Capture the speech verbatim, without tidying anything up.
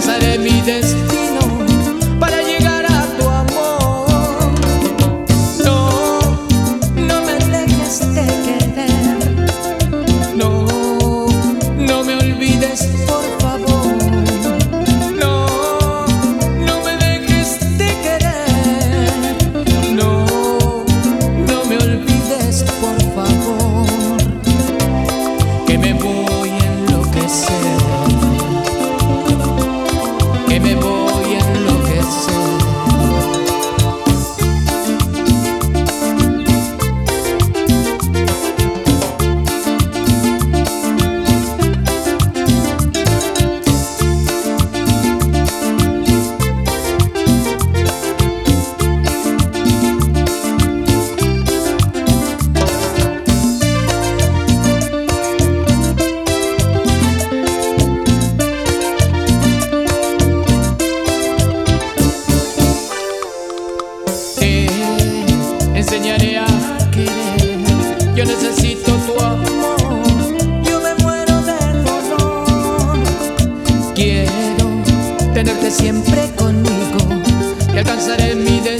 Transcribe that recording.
alcanzaré mi destino para llegar a tu amor. No, no me dejes de querer. No, no me olvides, por favor. No, no me dejes de querer. No, no me olvides, por favor, que me voy a enloquecer, que me voy a enloquecer. Enseñaré a querer, yo necesito tu amor, yo me muero de dolor. Quiero tenerte siempre conmigo y alcanzaré mi destino.